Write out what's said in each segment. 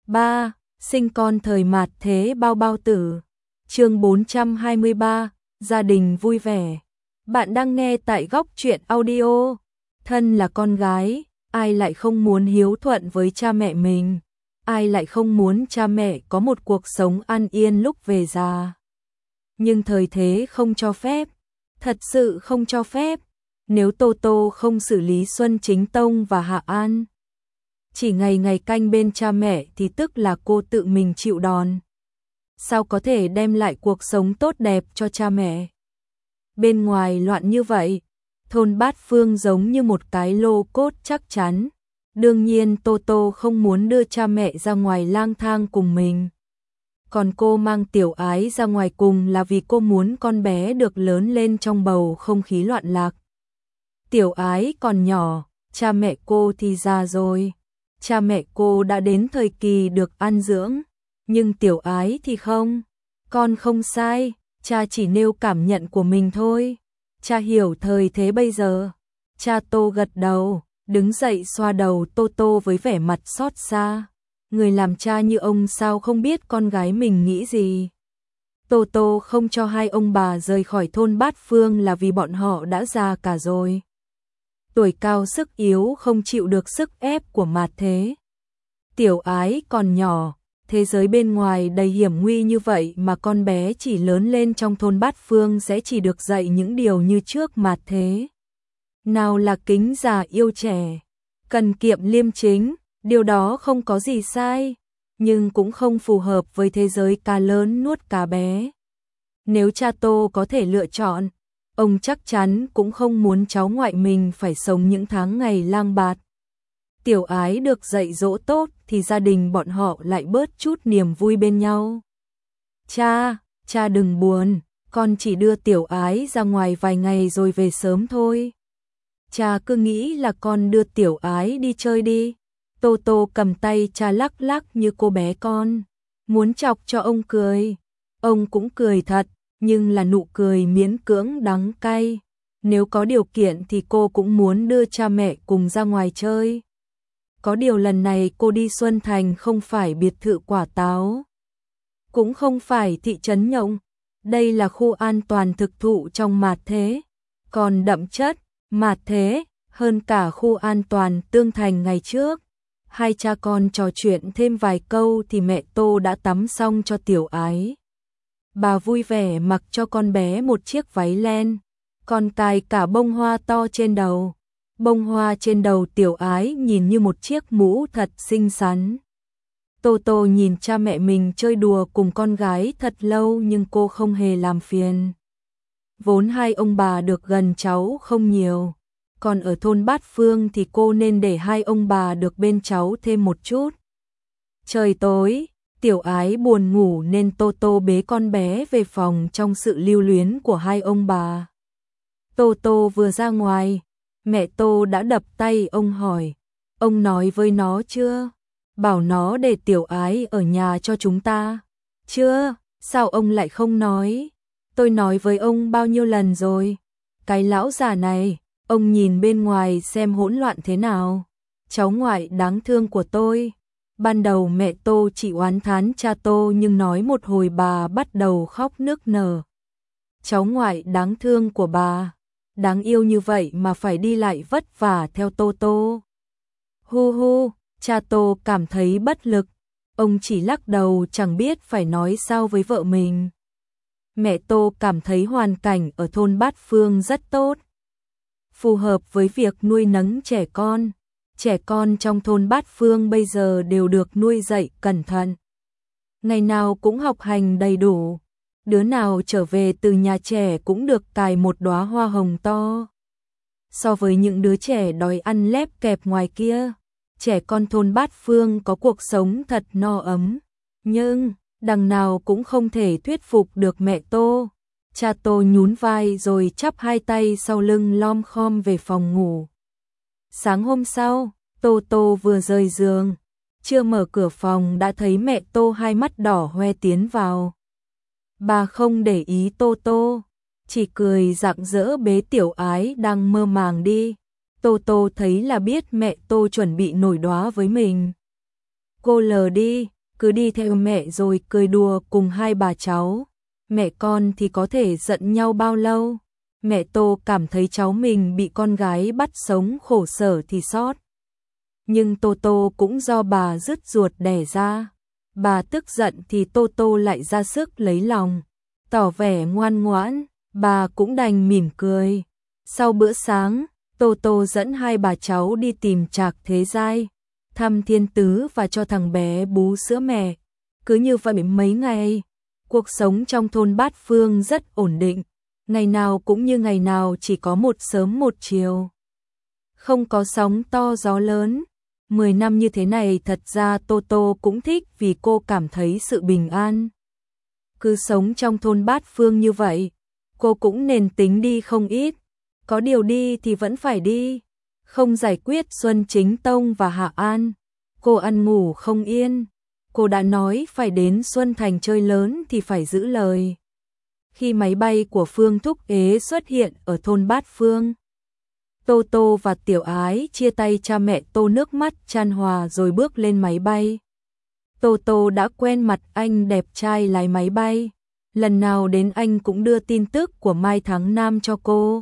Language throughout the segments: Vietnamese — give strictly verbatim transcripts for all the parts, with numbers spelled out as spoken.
ba. Sinh con thời mạt thế bao bao tử. Chương bốn trăm hai mươi ba, gia đình vui vẻ. Bạn đang nghe tại Góc Truyện Audio. Thân là con gái, ai lại không muốn hiếu thuận với cha mẹ mình? Ai lại không muốn cha mẹ có một cuộc sống an yên lúc về già? Nhưng thời thế không cho phép, thật sự không cho phép. Nếu Tô Tô không xử lý Xuân Chính Tông và Hạ An, chỉ ngày ngày canh bên cha mẹ thì tức là cô tự mình chịu đòn. Sao có thể đem lại cuộc sống tốt đẹp cho cha mẹ? Bên ngoài loạn như vậy, thôn Bát Phương giống như một cái lô cốt chắc chắn. Đương nhiên Tô Tô không muốn đưa cha mẹ ra ngoài lang thang cùng mình. Còn cô mang Tiểu Ái ra ngoài cùng là vì cô muốn con bé được lớn lên trong bầu không khí loạn lạc. Tiểu Ái còn nhỏ, cha mẹ cô thì già rồi. Cha mẹ cô đã đến thời kỳ được ăn dưỡng, nhưng Tiểu Ái thì không. Con không sai, cha chỉ nêu cảm nhận của mình thôi. Cha hiểu thời thế bây giờ. Cha Tô gật đầu, đứng dậy xoa đầu Tô Tô với vẻ mặt xót xa. Người làm cha như ông sao không biết con gái mình nghĩ gì. Tô Tô không cho hai ông bà rời khỏi thôn Bát Phương là vì bọn họ đã già cả rồi. Tuổi cao sức yếu không chịu được sức ép của mạt thế. Tiểu Ái còn nhỏ, thế giới bên ngoài đầy hiểm nguy như vậy mà con bé chỉ lớn lên trong thôn Bát Phương sẽ chỉ được dạy những điều như trước mạt thế. Nào là kính già yêu trẻ, cần kiệm liêm chính, điều đó không có gì sai, nhưng cũng không phù hợp với thế giới cá lớn nuốt cá bé. Nếu cha Tô có thể lựa chọn, ông chắc chắn cũng không muốn cháu ngoại mình phải sống những tháng ngày lang bạt. Tiểu Ái được dạy dỗ tốt thì gia đình bọn họ lại bớt chút niềm vui bên nhau. Cha, cha đừng buồn, con chỉ đưa Tiểu Ái ra ngoài vài ngày rồi về sớm thôi. Cha cứ nghĩ là con đưa Tiểu Ái đi chơi đi. Tô Tô cầm tay cha lắc lắc như cô bé con, muốn chọc cho ông cười. Ông cũng cười thật, nhưng là nụ cười miễn cưỡng đắng cay. Nếu có điều kiện thì cô cũng muốn đưa cha mẹ cùng ra ngoài chơi. Có điều lần này cô đi Xuân Thành không phải biệt thự Quả Táo, cũng không phải thị trấn Nhộng. Đây là khu an toàn thực thụ trong mạt thế, còn đậm chất mạt thế hơn cả khu an toàn Tương Thành ngày trước. Hai cha con trò chuyện thêm vài câu thì mẹ Tô đã tắm xong cho Tiểu Ái. Bà vui vẻ mặc cho con bé một chiếc váy len, còn cài cả bông hoa to trên đầu. Bông hoa trên đầu Tiểu Ái nhìn như một chiếc mũ thật xinh xắn. Tô Tô nhìn cha mẹ mình chơi đùa cùng con gái thật lâu nhưng cô không hề làm phiền. Vốn hai ông bà được gần cháu không nhiều, còn ở thôn Bát Phương thì cô nên để hai ông bà được bên cháu thêm một chút. Trời tối, Tiểu Ái buồn ngủ nên Tô Tô bế con bé về phòng trong sự lưu luyến của hai ông bà. Tô Tô vừa ra ngoài, mẹ Tô đã đập tay ông hỏi, ông nói với nó chưa? Bảo nó để Tiểu Ái ở nhà cho chúng ta. Chưa, sao ông lại không nói? Tôi nói với ông bao nhiêu lần rồi. Cái lão già này, ông nhìn bên ngoài xem hỗn loạn thế nào. Cháu ngoại đáng thương của tôi. Ban đầu mẹ Tô chỉ oán thán cha Tô nhưng nói một hồi bà bắt đầu khóc nức nở. Cháu ngoại đáng thương của bà, đáng yêu như vậy mà phải đi lại vất vả theo Tô Tô. Hu hu, cha Tô cảm thấy bất lực, ông chỉ lắc đầu chẳng biết phải nói sao với vợ mình. Mẹ Tô cảm thấy hoàn cảnh ở thôn Bát Phương rất tốt, phù hợp với việc nuôi nấng trẻ con. Trẻ con trong thôn Bát Phương bây giờ đều được nuôi dạy cẩn thận, ngày nào cũng học hành đầy đủ. Đứa nào trở về từ nhà trẻ cũng được cài một đóa hoa hồng to. So với những đứa trẻ đòi ăn lép kẹp ngoài kia, trẻ con thôn Bát Phương có cuộc sống thật no ấm. Nhưng đằng nào cũng không thể thuyết phục được mẹ Tô. Cha Tô nhún vai rồi chắp hai tay sau lưng lom khom về phòng ngủ. Sáng hôm sau, Tô Tô vừa rời giường, chưa mở cửa phòng đã thấy mẹ Tô hai mắt đỏ hoe tiến vào. Bà không để ý Tô Tô, chỉ cười rạng rỡ bế Tiểu Ái đang mơ màng đi. Tô Tô thấy là biết mẹ Tô chuẩn bị nổi đoá với mình. Cô lờ đi, cứ đi theo mẹ rồi cười đùa cùng hai bà cháu. Mẹ con thì có thể giận nhau bao lâu? Mẹ Tô cảm thấy cháu mình bị con gái bắt sống khổ sở thì xót. Nhưng Tô Tô cũng do bà dứt ruột đẻ ra. Bà tức giận thì Tô Tô lại ra sức lấy lòng, tỏ vẻ ngoan ngoãn, bà cũng đành mỉm cười. Sau bữa sáng, Tô Tô dẫn hai bà cháu đi tìm Trạc Thế Giai, thăm Thiên Tứ và cho thằng bé bú sữa mẹ. Cứ như vậy mấy ngày, cuộc sống trong thôn Bát Phương rất ổn định, ngày nào cũng như ngày nào, chỉ có một sớm một chiều. Không có sóng to gió lớn. Mười năm như thế này thật ra Tô Tô cũng thích vì cô cảm thấy sự bình an. Cứ sống trong thôn Bát Phương như vậy, cô cũng nền tính đi không ít. Có điều đi thì vẫn phải đi. Không giải quyết Xuân Chính Tông và Hạ An, cô ăn ngủ không yên. Cô đã nói phải đến Xuân Thành chơi lớn thì phải giữ lời. Khi máy bay của Phương Thúc Ế xuất hiện ở thôn Bát Phương, Tô Tô và Tiểu Ái chia tay cha mẹ Tô, nước mắt chan hòa rồi bước lên máy bay. Tô Tô đã quen mặt anh đẹp trai lái máy bay, lần nào đến anh cũng đưa tin tức của Mai Thắng Nam cho cô.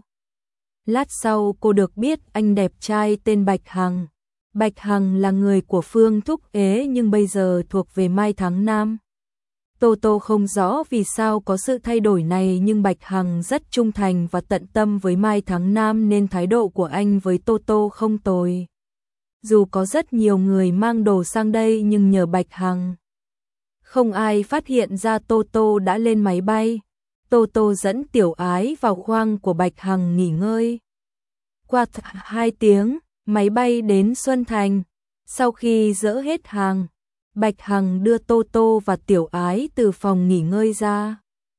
Lát sau cô được biết anh đẹp trai tên Bạch Hằng. Bạch Hằng là người của Phương Thúc Ế nhưng bây giờ thuộc về Mai Thắng Nam. Tô Tô không rõ vì sao có sự thay đổi này, nhưng Bạch Hằng rất trung thành và tận tâm với Mai Thắng Nam nên thái độ của anh với Tô Tô không tồi. Dù có rất nhiều người mang đồ sang đây nhưng nhờ Bạch Hằng, không ai phát hiện ra Tô Tô đã lên máy bay. Tô Tô dẫn Tiểu Ái vào khoang của Bạch Hằng nghỉ ngơi. Qua hai tiếng, máy bay đến Xuân Thành. Sau khi dỡ hết hàng, Bạch Hằng đưa Tô Tô và Tiểu Ái từ phòng nghỉ ngơi ra.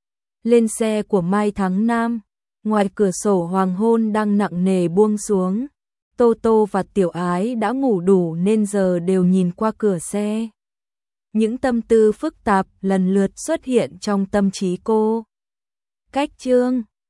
Lên xe của Mai Thắng Nam, ngoài cửa sổ hoàng hôn đang nặng nề buông xuống. Tô Tô và Tiểu Ái đã ngủ đủ nên giờ đều nhìn qua cửa xe. Những tâm tư phức tạp lần lượt xuất hiện trong tâm trí cô. Cách chương